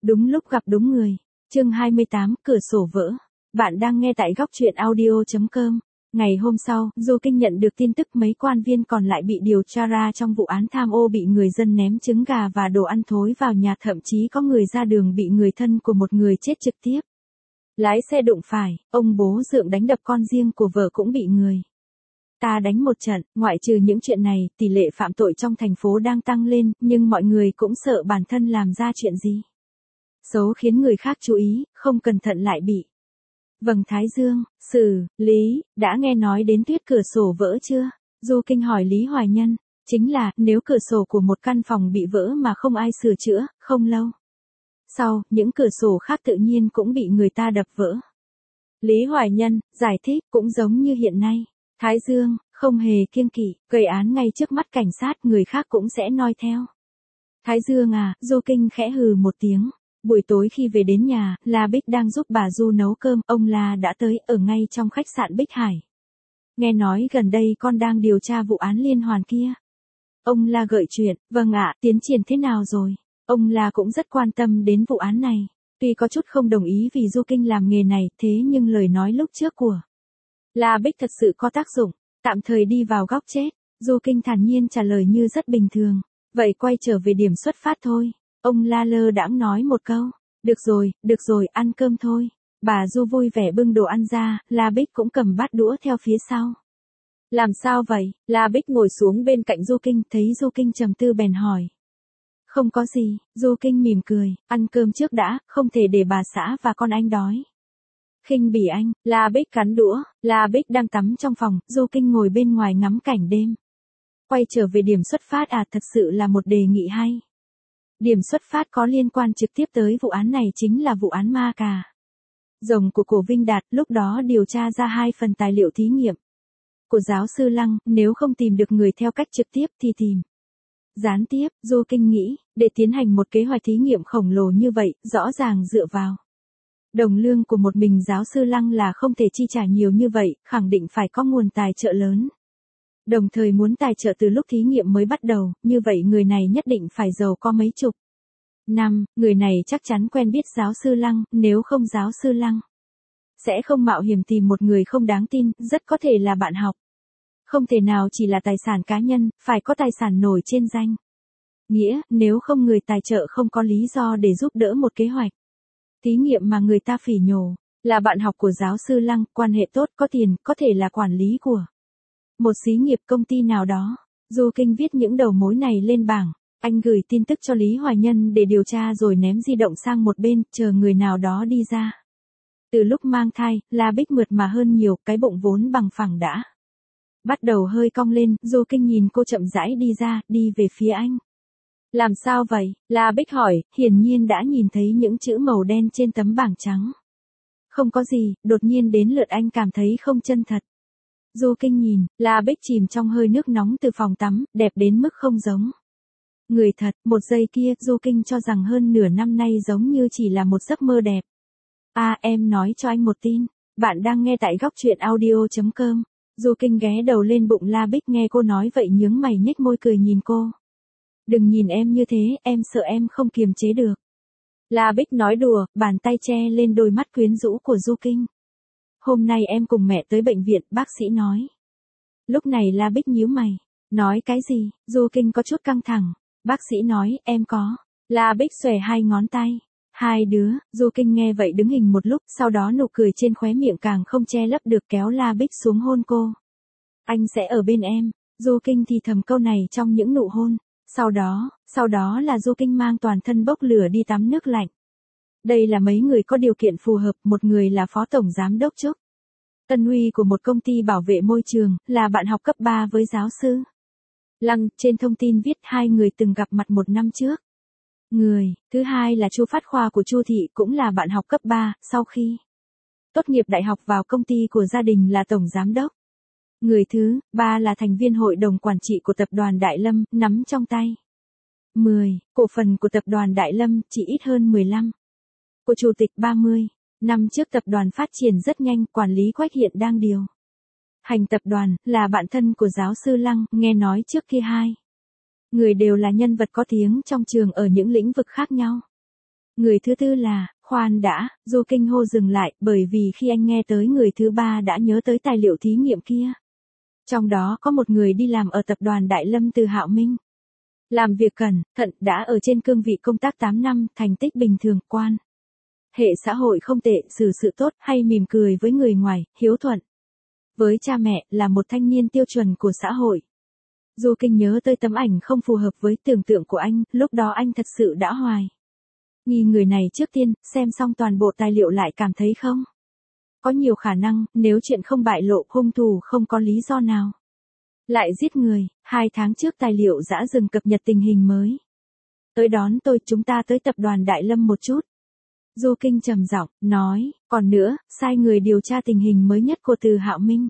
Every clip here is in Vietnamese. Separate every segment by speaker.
Speaker 1: Đúng lúc gặp đúng người. Chương 28, cửa sổ vỡ. Bạn đang nghe tại góc truyện audio.com. Ngày hôm sau, Du Kinh nhận được tin tức mấy quan viên còn lại bị điều tra ra trong vụ án tham ô, bị người dân ném trứng gà và đồ ăn thối vào nhà, thậm chí có người ra đường bị người thân của một người chết trực tiếp. Lái xe đụng phải, ông bố dượng đánh đập con riêng của vợ cũng bị người ta đánh một trận. Ngoại trừ những chuyện này, tỷ lệ phạm tội trong thành phố đang tăng lên, nhưng mọi người cũng sợ bản thân làm ra chuyện gì xấu khiến người khác chú ý, không cẩn thận lại bị vầng thái dương, xử lý. Đã nghe nói đến tuyết cửa sổ vỡ chưa? Du Kinh hỏi Lý Hoài Nhân. Chính là, nếu cửa sổ của một căn phòng bị vỡ mà không ai sửa chữa, không lâu sau, những cửa sổ khác tự nhiên cũng bị người ta đập vỡ. Lý Hoài Nhân giải thích, cũng giống như hiện nay, Thái Dương không hề kiêng kỵ, gây án ngay trước mắt cảnh sát, người khác cũng sẽ noi theo. Thái Dương à? Du Kinh khẽ hừ một tiếng. Buổi tối khi về đến nhà, La Bích đang giúp bà Du nấu cơm, ông La đã tới, ở ngay trong khách sạn Bích Hải. Nghe nói gần đây con đang điều tra vụ án liên hoàn kia. Ông La gợi chuyện. Vâng ạ, tiến triển thế nào rồi? Ông La cũng rất quan tâm đến vụ án này. Tuy có chút không đồng ý vì Du Kinh làm nghề này, thế nhưng lời nói lúc trước của La Bích thật sự có tác dụng. Tạm thời đi vào góc chết. Du Kinh thản nhiên trả lời như rất bình thường. Vậy quay trở về điểm xuất phát thôi. Ông La lơ đãng nói một câu. Được rồi, ăn cơm thôi. Bà Du vui vẻ bưng đồ ăn ra, La Bích cũng cầm bát đũa theo phía sau. Làm sao vậy? La Bích ngồi xuống bên cạnh Du Kinh, thấy Du Kinh trầm tư bèn hỏi. Không có gì, Du Kinh mỉm cười, ăn cơm trước đã, không thể để bà xã và con anh đói. Khinh bỉ anh. La Bích cắn đũa. La Bích đang tắm trong phòng, Du Kinh ngồi bên ngoài ngắm cảnh đêm. Quay trở về điểm xuất phát à? Thật sự là một đề nghị hay. Điểm xuất phát có liên quan trực tiếp tới vụ án này, chính là vụ án ma cà rồng của Cổ Vinh Đạt. Lúc đó điều tra ra 2 phần tài liệu thí nghiệm của giáo sư Lăng, nếu không tìm được người theo cách trực tiếp thì tìm gián tiếp. Du Kinh nghĩ, để tiến hành một kế hoạch thí nghiệm khổng lồ như vậy, rõ ràng dựa vào đồng lương của một mình giáo sư Lăng là không thể chi trả nhiều như vậy, khẳng định phải có nguồn tài trợ lớn. Đồng thời muốn tài trợ từ lúc thí nghiệm mới bắt đầu, như vậy người này nhất định phải giàu có mấy chục năm, người này chắc chắn quen biết giáo sư Lăng, nếu không giáo sư Lăng sẽ không mạo hiểm tìm một người không đáng tin, rất có thể là bạn học. Không thể nào chỉ là tài sản cá nhân, phải có tài sản nổi trên danh nghĩa, nếu không người tài trợ không có lý do để giúp đỡ một kế hoạch thí nghiệm mà người ta phỉ nhổ. Là bạn học của giáo sư Lăng, quan hệ tốt, có tiền, có thể là quản lý của một xí nghiệp công ty nào đó. Du Kinh viết những đầu mối này lên bảng. Anh gửi tin tức cho Lý Hoài Nhân để điều tra rồi ném di động sang một bên, chờ người nào đó đi ra. Từ lúc mang thai, La Bích mượt mà hơn nhiều, cái bụng vốn bằng phẳng đã bắt đầu hơi cong lên. Du Kinh nhìn cô chậm rãi đi ra, đi về phía anh. Làm sao vậy? La Bích hỏi, hiển nhiên đã nhìn thấy những chữ màu đen trên tấm bảng trắng. Không có gì, đột nhiên đến lượt anh cảm thấy không chân thật. Du Kinh nhìn, La Bích chìm trong hơi nước nóng từ phòng tắm, đẹp đến mức không giống người thật. Một giây kia, Du Kinh cho rằng hơn nửa năm nay giống như chỉ là một giấc mơ đẹp. À, em nói cho anh một tin. Bạn đang nghe tại góc truyện audio.com. Du Kinh ghé đầu lên bụng La Bích, nghe cô nói vậy nhướng mày nhếch môi cười nhìn cô. Đừng nhìn em như thế, em sợ em không kiềm chế được. La Bích nói đùa, bàn tay che lên đôi mắt quyến rũ của Du Kinh. Hôm nay em cùng mẹ tới bệnh viện, bác sĩ nói. Lúc này La Bích nhíu mày. Nói cái gì? Du Kinh có chút căng thẳng. Bác sĩ nói, em có. La Bích xòe 2 ngón tay. 2 đứa. Du Kinh nghe vậy đứng hình một lúc, sau đó nụ cười trên khóe miệng càng không che lấp được, kéo La Bích xuống hôn cô. Anh sẽ ở bên em. Du Kinh thì thầm câu này trong những nụ hôn. Sau đó là Du Kinh mang toàn thân bốc lửa đi tắm nước lạnh. Đây là mấy người có điều kiện phù hợp, một người là phó tổng giám đốc Trúc Tân Huy của một công ty bảo vệ môi trường, là bạn học cấp 3 với giáo sư Lăng. Trên thông tin viết 2 người từng gặp mặt 1 năm trước. Người thứ hai là Chu Phát Khoa của Chu Thị, cũng là bạn học cấp 3, sau khi tốt nghiệp đại học vào công ty của gia đình là tổng giám đốc. Người thứ ba là thành viên hội đồng quản trị của tập đoàn Đại Lâm, nắm trong tay 10 cổ phần của tập đoàn Đại Lâm, chỉ ít hơn 15 của chủ tịch. 30 năm trước tập đoàn phát triển rất nhanh, quản lý Quách hiện đang điều hành tập đoàn, là bạn thân của giáo sư Lăng. Nghe nói trước kia 2 người đều là nhân vật có tiếng trong trường ở những lĩnh vực khác nhau. Người thứ tư là, khoan đã, Du Kinh hô dừng lại, bởi vì khi anh nghe tới người thứ ba đã nhớ tới tài liệu thí nghiệm kia. Trong đó có một người đi làm ở tập đoàn Đại Lâm từ Hạo Minh. Làm việc cẩn thận, đã ở trên cương vị công tác 8 năm, thành tích bình thường, quan hệ xã hội không tệ, xử sự tốt, hay mỉm cười với người ngoài, hiếu thuận với cha mẹ, là một thanh niên tiêu chuẩn của xã hội. Du Kinh nhớ tới tấm ảnh không phù hợp với tưởng tượng của anh, lúc đó anh thật sự đã hoài nghi người này. Trước tiên, xem xong toàn bộ tài liệu lại cảm thấy không có nhiều khả năng, nếu chuyện không bại lộ, hung thủ không có lý do nào lại giết người. 2 tháng trước tài liệu dã rừng cập nhật tình hình mới tới đón tôi, chúng ta tới tập đoàn Đại Lâm một chút. Du Kinh trầm giọng nói, còn nữa, sai người điều tra tình hình mới nhất của Từ Hạo Minh.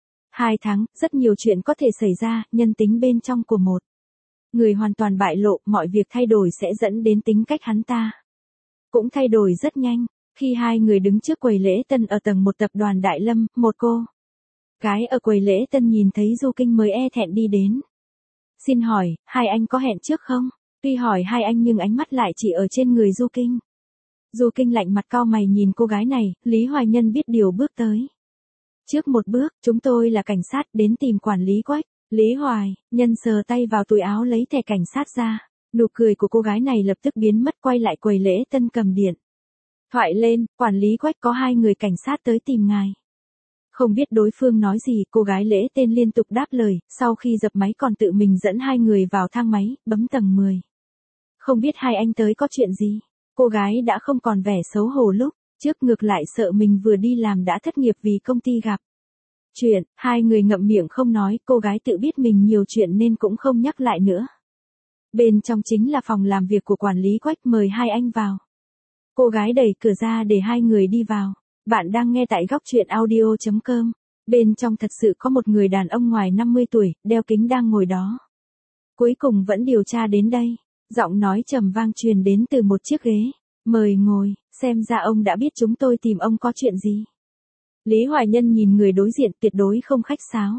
Speaker 1: 2 tháng, rất nhiều chuyện có thể xảy ra, nhân tính bên trong của một người hoàn toàn bại lộ, mọi việc thay đổi sẽ dẫn đến tính cách hắn ta cũng thay đổi rất nhanh. Khi hai người đứng trước quầy lễ tân ở tầng 1 tập đoàn Đại Lâm, một cô gái ở quầy lễ tân nhìn thấy Du Kinh mới e thẹn đi đến. Xin hỏi, hai anh có hẹn trước không? Tuy hỏi hai anh nhưng ánh mắt lại chỉ ở trên người Du Kinh. Du Kinh lạnh mặt cau mày nhìn cô gái này, Lý Hoài Nhân biết điều bước tới. Trước một bước, chúng tôi là cảnh sát đến tìm quản lý Quách. Lý Hoài Nhân sờ tay vào túi áo lấy thẻ cảnh sát ra. Nụ cười của cô gái này lập tức biến mất, quay lại quầy lễ tân cầm điện thoại lên, quản lý Quách có 2 người cảnh sát tới tìm ngài. Không biết đối phương nói gì, cô gái lễ tên liên tục đáp lời, sau khi dập máy còn tự mình dẫn 2 người vào thang máy, bấm tầng 10. Không biết hai anh tới có chuyện gì? Cô gái đã không còn vẻ xấu hổ lúc trước, ngược lại sợ mình vừa đi làm đã thất nghiệp vì công ty gặp chuyện. 2 người ngậm miệng không nói, cô gái tự biết mình nhiều chuyện nên cũng không nhắc lại nữa. Bên trong chính là phòng làm việc của quản lý Quách, mời hai anh vào. Cô gái đẩy cửa ra để 2 người đi vào. Bạn đang nghe tại góc truyện audio.com. Bên trong thật sự có một người đàn ông ngoài 50 tuổi, đeo kính đang ngồi đó. Cuối cùng vẫn điều tra đến đây. Giọng nói trầm vang truyền đến từ một chiếc ghế. Mời ngồi, xem ra ông đã biết chúng tôi tìm ông có chuyện gì. Lý Hoài Nhân nhìn người đối diện, tuyệt đối không khách sáo.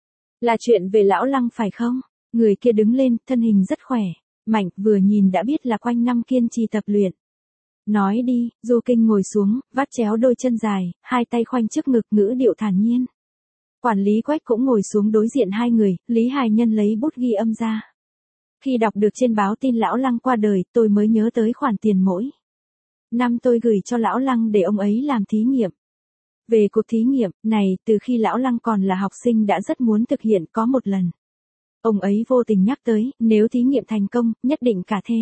Speaker 1: Là chuyện về lão Lăng phải không? Người kia đứng lên, thân hình rất khỏe, mạnh, vừa nhìn đã biết là quanh năm kiên trì tập luyện. Nói đi. Du Kinh ngồi xuống, vắt chéo đôi chân dài, 2 tay khoanh trước ngực, ngữ điệu thản nhiên. Quản lý Quách cũng ngồi xuống đối diện 2 người, Lý Hoài Nhân lấy bút ghi âm ra. Khi đọc được trên báo tin lão Lăng qua đời, tôi mới nhớ tới khoản tiền mỗi năm tôi gửi cho lão Lăng để ông ấy làm thí nghiệm. Về cuộc thí nghiệm này, từ khi lão Lăng còn là học sinh đã rất muốn thực hiện. Có một lần ông ấy vô tình nhắc tới, nếu thí nghiệm thành công, nhất định cả thế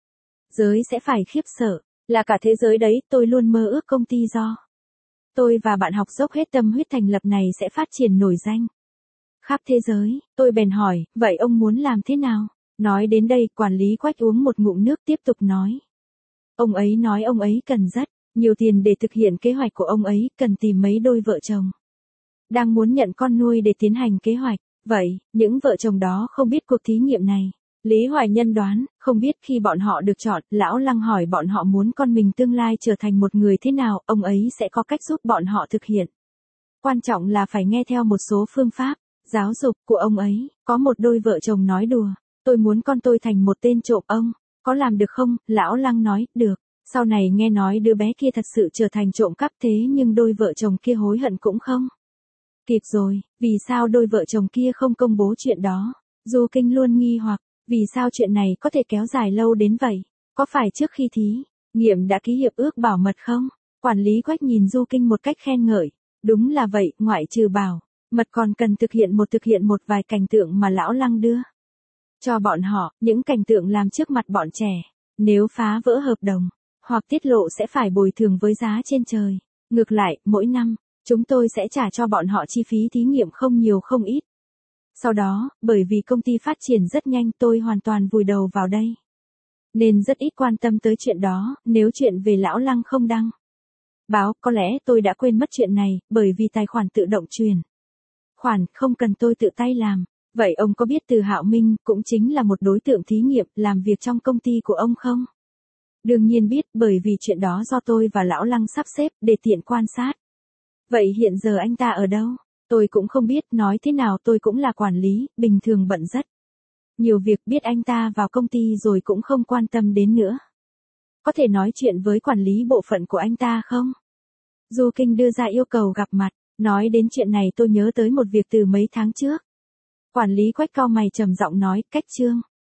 Speaker 1: giới sẽ phải khiếp sợ. Là cả thế giới đấy, tôi luôn mơ ước công ty do tôi và bạn học dốc hết tâm huyết thành lập này sẽ phát triển nổi danh khắp thế giới. Tôi bèn hỏi, vậy ông muốn làm thế nào? Nói đến đây, quản lý Quách uống một ngụm nước tiếp tục nói. Ông ấy nói ông ấy cần rất nhiều tiền để thực hiện kế hoạch của ông ấy, cần tìm mấy đôi vợ chồng đang muốn nhận con nuôi để tiến hành kế hoạch. Vậy, những vợ chồng đó không biết cuộc thí nghiệm này. Lý Hoài Nhân đoán, không biết. Khi bọn họ được chọn, lão Lăng hỏi bọn họ muốn con mình tương lai trở thành một người thế nào, ông ấy sẽ có cách giúp bọn họ thực hiện. Quan trọng là phải nghe theo một số phương pháp giáo dục của ông ấy. Có một đôi vợ chồng nói đùa, tôi muốn con tôi thành một tên trộm, ông có làm được không? Lão Lăng nói, được. Sau này nghe nói đứa bé kia thật sự trở thành trộm cắp, thế nhưng đôi vợ chồng kia hối hận cũng không kịp rồi. Vì sao đôi vợ chồng kia không công bố chuyện đó? Du Kinh luôn nghi hoặc, vì sao chuyện này có thể kéo dài lâu đến vậy? Có phải trước khi thí nghiệm đã ký hiệp ước bảo mật không? Quản lý Quách nhìn Du Kinh một cách khen ngợi. Đúng là vậy, ngoại trừ bảo mật còn cần thực hiện một vài cảnh tượng mà lão Lăng đưa cho bọn họ, những cảnh tượng làm trước mặt bọn trẻ. Nếu phá vỡ hợp đồng hoặc tiết lộ sẽ phải bồi thường với giá trên trời. Ngược lại, mỗi năm chúng tôi sẽ trả cho bọn họ chi phí thí nghiệm không nhiều không ít. Sau đó, bởi vì công ty phát triển rất nhanh, tôi hoàn toàn vùi đầu vào đây, nên rất ít quan tâm tới chuyện đó. Nếu chuyện về lão Lăng không đăng báo, có lẽ tôi đã quên mất chuyện này, bởi vì tài khoản tự động truyền khoản, không cần tôi tự tay làm. Vậy ông có biết Từ Hạo Minh cũng chính là một đối tượng thí nghiệm làm việc trong công ty của ông không? Đương nhiên biết, bởi vì chuyện đó do tôi và lão Lăng sắp xếp để tiện quan sát. Vậy hiện giờ anh ta ở đâu? Tôi cũng không biết, nói thế nào tôi cũng là quản lý, bình thường bận rất nhiều việc, biết anh ta vào công ty rồi cũng không quan tâm đến nữa. Có thể nói chuyện với quản lý bộ phận của anh ta không? Du Kinh đưa ra yêu cầu gặp mặt. Nói đến chuyện này tôi nhớ tới một việc từ mấy tháng trước. Quản lý Quách cau mày trầm giọng nói, Cách Trương.